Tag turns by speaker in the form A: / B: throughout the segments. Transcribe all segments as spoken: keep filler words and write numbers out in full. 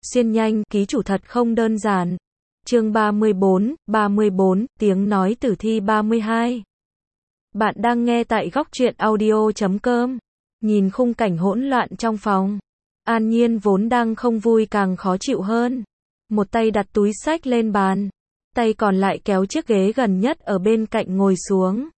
A: Xuyên nhanh, ký chủ thật không đơn giản. Chương ba mươi bốn, ba mươi bốn, tiếng nói tử thi ba mươi hai. Bạn đang nghe tại góc truyện audio chấm com. Nhìn khung cảnh hỗn loạn trong phòng, An Nhiên vốn đang không vui càng khó chịu hơn. Một tay đặt túi xách lên bàn, tay còn lại kéo chiếc ghế gần nhất ở bên cạnh ngồi xuống.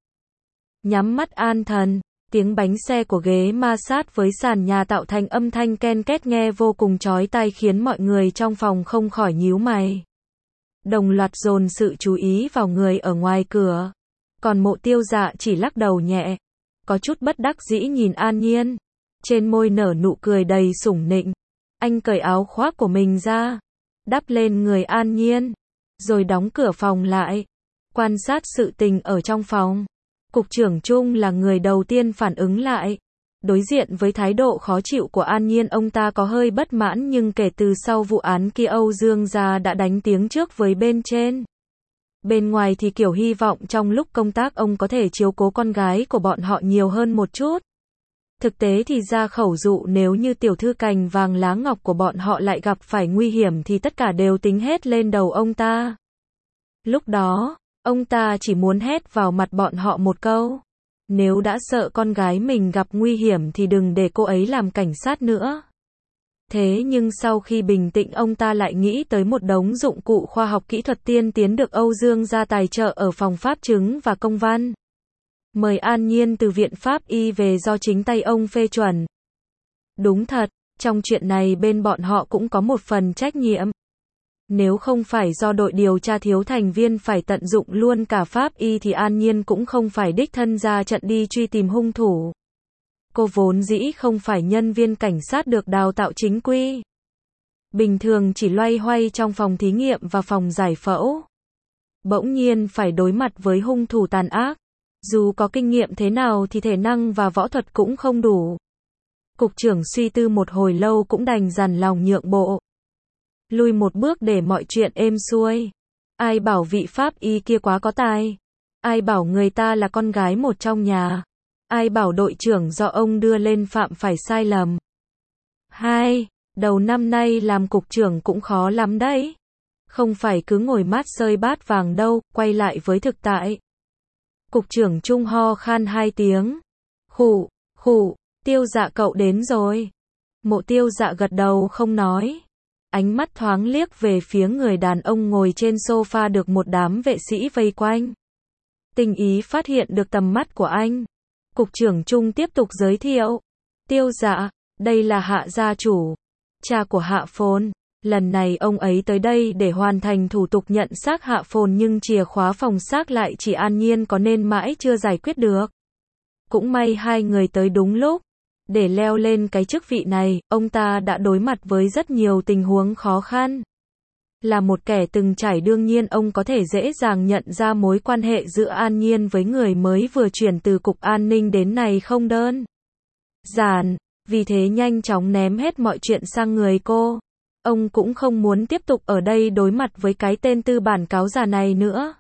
A: Nhắm mắt an thần, tiếng bánh xe của ghế ma sát với sàn nhà tạo thành âm thanh ken két nghe vô cùng chói tai khiến mọi người trong phòng không khỏi nhíu mày. Đồng loạt dồn sự chú ý vào người ở ngoài cửa. Còn Mộ Tiêu Dạ chỉ lắc đầu nhẹ, có chút bất đắc dĩ nhìn An Nhiên. Trên môi nở nụ cười đầy sủng nịnh. Anh cởi áo khoác của mình ra, đắp lên người An Nhiên, rồi đóng cửa phòng lại, quan sát sự tình ở trong phòng. Cục trưởng Chung là người đầu tiên phản ứng lại. Đối diện với thái độ khó chịu của An Nhiên, ông ta có hơi bất mãn, nhưng kể từ sau vụ án kia Âu Dương gia đã đánh tiếng trước với bên trên. Bên ngoài thì kiểu hy vọng trong lúc công tác ông có thể chiếu cố con gái của bọn họ nhiều hơn một chút. Thực tế thì ra khẩu dụ nếu như tiểu thư cành vàng lá ngọc của bọn họ lại gặp phải nguy hiểm thì tất cả đều tính hết lên đầu ông ta. Lúc đó, ông ta chỉ muốn hét vào mặt bọn họ một câu. Nếu đã sợ con gái mình gặp nguy hiểm thì đừng để cô ấy làm cảnh sát nữa. Thế nhưng sau khi bình tĩnh ông ta lại nghĩ tới một đống dụng cụ khoa học kỹ thuật tiên tiến được Âu Dương gia tài trợ ở phòng pháp chứng và công văn. Mời An Nhiên từ viện pháp y về do chính tay ông phê chuẩn. Đúng thật, trong chuyện này bên bọn họ cũng có một phần trách nhiệm. Nếu không phải do đội điều tra thiếu thành viên phải tận dụng luôn cả pháp y thì An Nhiên cũng không phải đích thân ra trận đi truy tìm hung thủ. Cô vốn dĩ không phải nhân viên cảnh sát được đào tạo chính quy. Bình thường chỉ loay hoay trong phòng thí nghiệm và phòng giải phẫu. Bỗng nhiên phải đối mặt với hung thủ tàn ác. Dù có kinh nghiệm thế nào thì thể năng và võ thuật cũng không đủ. Cục trưởng suy tư một hồi lâu cũng đành dằn lòng nhượng bộ. Lui một bước để mọi chuyện êm xuôi. Ai bảo vị pháp y kia quá có tài. Ai bảo người ta là con gái một trong nhà. Ai bảo đội trưởng do ông đưa lên phạm phải sai lầm. Hai, đầu năm nay làm cục trưởng cũng khó lắm đấy. Không phải cứ ngồi mát xơi bát vàng đâu, quay lại với thực tại. Cục trưởng Chung ho khan hai tiếng. Khụ, khụ, Tiêu Dạ cậu đến rồi. Mộ Tiêu Dạ gật đầu không nói. Ánh mắt thoáng liếc về phía người đàn ông ngồi trên sofa được một đám vệ sĩ vây quanh. Tình ý phát hiện được tầm mắt của anh. Cục trưởng Chung tiếp tục giới thiệu. Tiêu Dạ, đây là Hạ gia chủ, cha của Hạ Phồn. Lần này ông ấy tới đây để hoàn thành thủ tục nhận xác Hạ Phồn nhưng chìa khóa phòng xác lại chỉ An Nhiên có nên mãi chưa giải quyết được. Cũng may hai người tới đúng lúc. Để leo lên cái chức vị này, ông ta đã đối mặt với rất nhiều tình huống khó khăn. Là một kẻ từng trải đương nhiên ông có thể dễ dàng nhận ra mối quan hệ giữa An Nhiên với người mới vừa chuyển từ cục an ninh đến này không đơn giản, vì thế nhanh chóng ném hết mọi chuyện sang người cô. Ông cũng không muốn tiếp tục ở đây đối mặt với cái tên tư bản cáo già này nữa.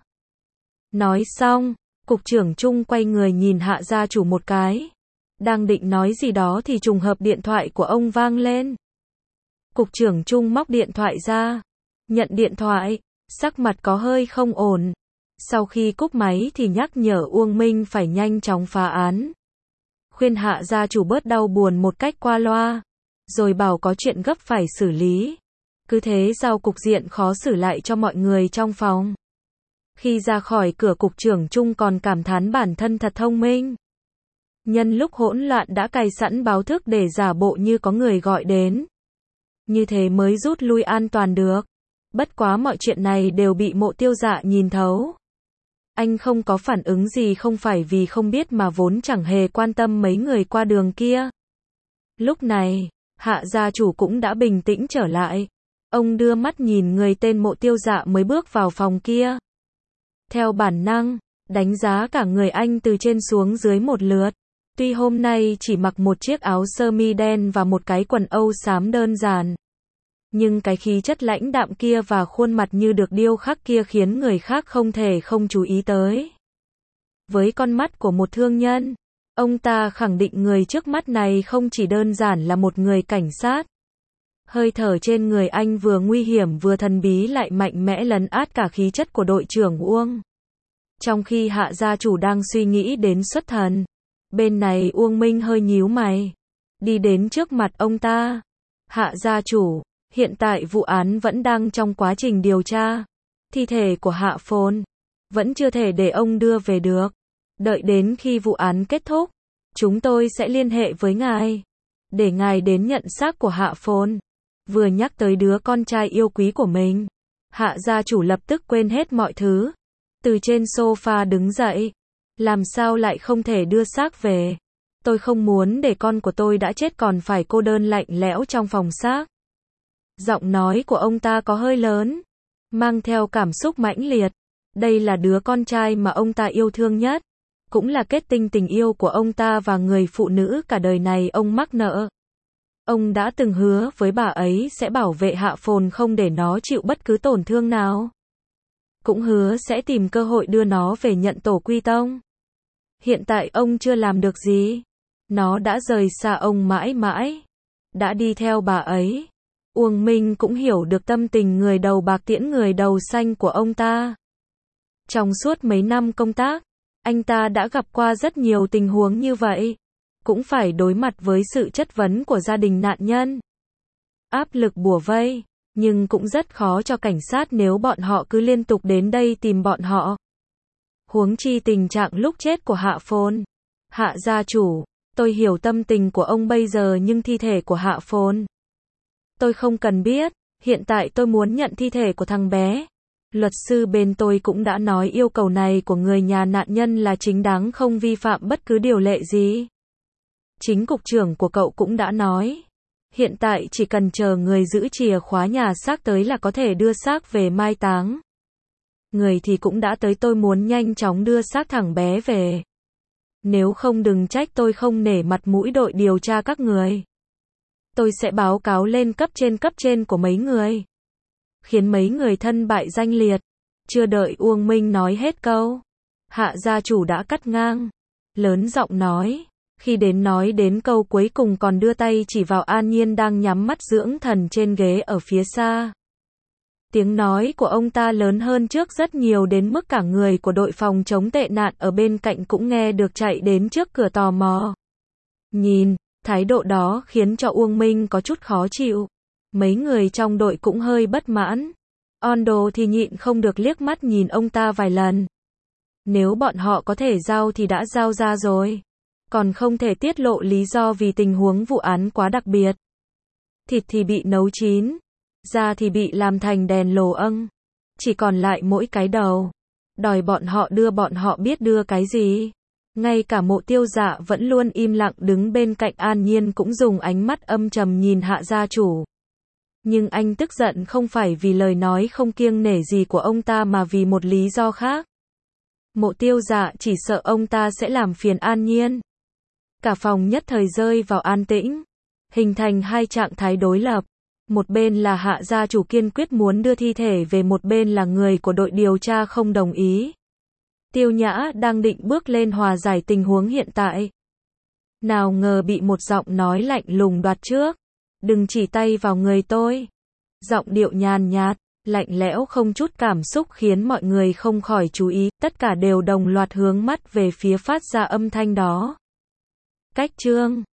A: Nói xong, cục trưởng Chung quay người nhìn Hạ gia chủ một cái. Đang định nói gì đó thì trùng hợp điện thoại của ông vang lên. Cục trưởng Chung móc điện thoại ra, nhận điện thoại, sắc mặt có hơi không ổn. Sau khi cúp máy thì nhắc nhở Uông Minh phải nhanh chóng phá án. Khuyên Hạ gia chủ bớt đau buồn một cách qua loa, rồi bảo có chuyện gấp phải xử lý. Cứ thế giao cục diện khó xử lại cho mọi người trong phòng. Khi ra khỏi cửa cục trưởng Chung còn cảm thán bản thân thật thông minh. Nhân lúc hỗn loạn đã cài sẵn báo thức để giả bộ như có người gọi đến. Như thế mới rút lui an toàn được. Bất quá mọi chuyện này đều bị Mộ Tiêu Dạ nhìn thấu. Anh không có phản ứng gì không phải vì không biết mà vốn chẳng hề quan tâm mấy người qua đường kia. Lúc này, Hạ gia chủ cũng đã bình tĩnh trở lại. Ông đưa mắt nhìn người tên Mộ Tiêu Dạ mới bước vào phòng kia. Theo bản năng, đánh giá cả người anh từ trên xuống dưới một lượt. Tuy hôm nay chỉ mặc một chiếc áo sơ mi đen và một cái quần âu xám đơn giản, nhưng cái khí chất lãnh đạm kia và khuôn mặt như được điêu khắc kia khiến người khác không thể không chú ý tới. Với con mắt của một thương nhân, ông ta khẳng định người trước mắt này không chỉ đơn giản là một người cảnh sát. Hơi thở trên người anh vừa nguy hiểm vừa thần bí lại mạnh mẽ lấn át cả khí chất của đội trưởng Uông. Trong khi Hạ gia chủ đang suy nghĩ đến xuất thần, bên này Uông Minh hơi nhíu mày, đi đến trước mặt ông ta. Hạ gia chủ, hiện tại vụ án vẫn đang trong quá trình điều tra. Thi thể của Hạ Phồn vẫn chưa thể để ông đưa về được. Đợi đến khi vụ án kết thúc, chúng tôi sẽ liên hệ với ngài, để ngài đến nhận xác của Hạ Phồn. Vừa nhắc tới đứa con trai yêu quý của mình, Hạ gia chủ lập tức quên hết mọi thứ. Từ trên sofa đứng dậy. Làm sao lại không thể đưa xác về? Tôi không muốn để con của tôi đã chết còn phải cô đơn lạnh lẽo trong phòng xác. Giọng nói của ông ta có hơi lớn, mang theo cảm xúc mãnh liệt. Đây là đứa con trai mà ông ta yêu thương nhất, cũng là kết tinh tình yêu của ông ta và người phụ nữ cả đời này ông mắc nợ. Ông đã từng hứa với bà ấy sẽ bảo vệ Hạ Phồn không để nó chịu bất cứ tổn thương nào. Cũng hứa sẽ tìm cơ hội đưa nó về nhận tổ quy tông. Hiện tại ông chưa làm được gì. Nó đã rời xa ông mãi mãi. Đã đi theo bà ấy. Uông Minh cũng hiểu được tâm tình người đầu bạc tiễn người đầu xanh của ông ta. Trong suốt mấy năm công tác, anh ta đã gặp qua rất nhiều tình huống như vậy. Cũng phải đối mặt với sự chất vấn của gia đình nạn nhân. Áp lực bủa vây, nhưng cũng rất khó cho cảnh sát nếu bọn họ cứ liên tục đến đây tìm bọn họ. Huống chi tình trạng lúc chết của Hạ Phồn. Hạ gia chủ, tôi hiểu tâm tình của ông bây giờ nhưng thi thể của Hạ Phồn, tôi không cần biết, hiện tại tôi muốn nhận thi thể của thằng bé. Luật sư bên tôi cũng đã nói yêu cầu này của người nhà nạn nhân là chính đáng không vi phạm bất cứ điều lệ gì. Chính cục trưởng của cậu cũng đã nói. Hiện tại chỉ cần chờ người giữ chìa khóa nhà xác tới là có thể đưa xác về mai táng. Người thì cũng đã tới, tôi muốn nhanh chóng đưa xác thằng bé về. Nếu không đừng trách tôi không nể mặt mũi đội điều tra các người. Tôi sẽ báo cáo lên cấp trên cấp trên của mấy người. Khiến mấy người thân bại danh liệt. Chưa đợi Uông Minh nói hết câu, Hạ gia chủ đã cắt ngang. Lớn giọng nói. Khi đến nói đến câu cuối cùng còn đưa tay chỉ vào An Nhiên đang nhắm mắt dưỡng thần trên ghế ở phía xa. Tiếng nói của ông ta lớn hơn trước rất nhiều đến mức cả người của đội phòng chống tệ nạn ở bên cạnh cũng nghe được chạy đến trước cửa tò mò. Nhìn, thái độ đó khiến cho Uông Minh có chút khó chịu. Mấy người trong đội cũng hơi bất mãn. Ondo thì nhịn không được liếc mắt nhìn ông ta vài lần. Nếu bọn họ có thể giao thì đã giao ra rồi. Còn không thể tiết lộ lý do vì tình huống vụ án quá đặc biệt. Thịt thì bị nấu chín, da thì bị làm thành đèn lồ âng. Chỉ còn lại mỗi cái đầu. Đòi bọn họ đưa bọn họ biết đưa cái gì. Ngay cả Mộ Tiêu Dạ vẫn luôn im lặng đứng bên cạnh An Nhiên cũng dùng ánh mắt âm trầm nhìn Hạ gia chủ. Nhưng anh tức giận không phải vì lời nói không kiêng nể gì của ông ta mà vì một lý do khác. Mộ Tiêu Dạ chỉ sợ ông ta sẽ làm phiền An Nhiên. Cả phòng nhất thời rơi vào an tĩnh, hình thành hai trạng thái đối lập. Một bên là Hạ gia chủ kiên quyết muốn đưa thi thể về, một bên là người của đội điều tra không đồng ý. Tiêu Nhã đang định bước lên hòa giải tình huống hiện tại. Nào ngờ bị một giọng nói lạnh lùng đoạt trước. Đừng chỉ tay vào người tôi. Giọng điệu nhàn nhạt, lạnh lẽo không chút cảm xúc khiến mọi người không khỏi chú ý, tất cả đều đồng loạt hướng mắt về phía phát ra âm thanh đó. Cách chương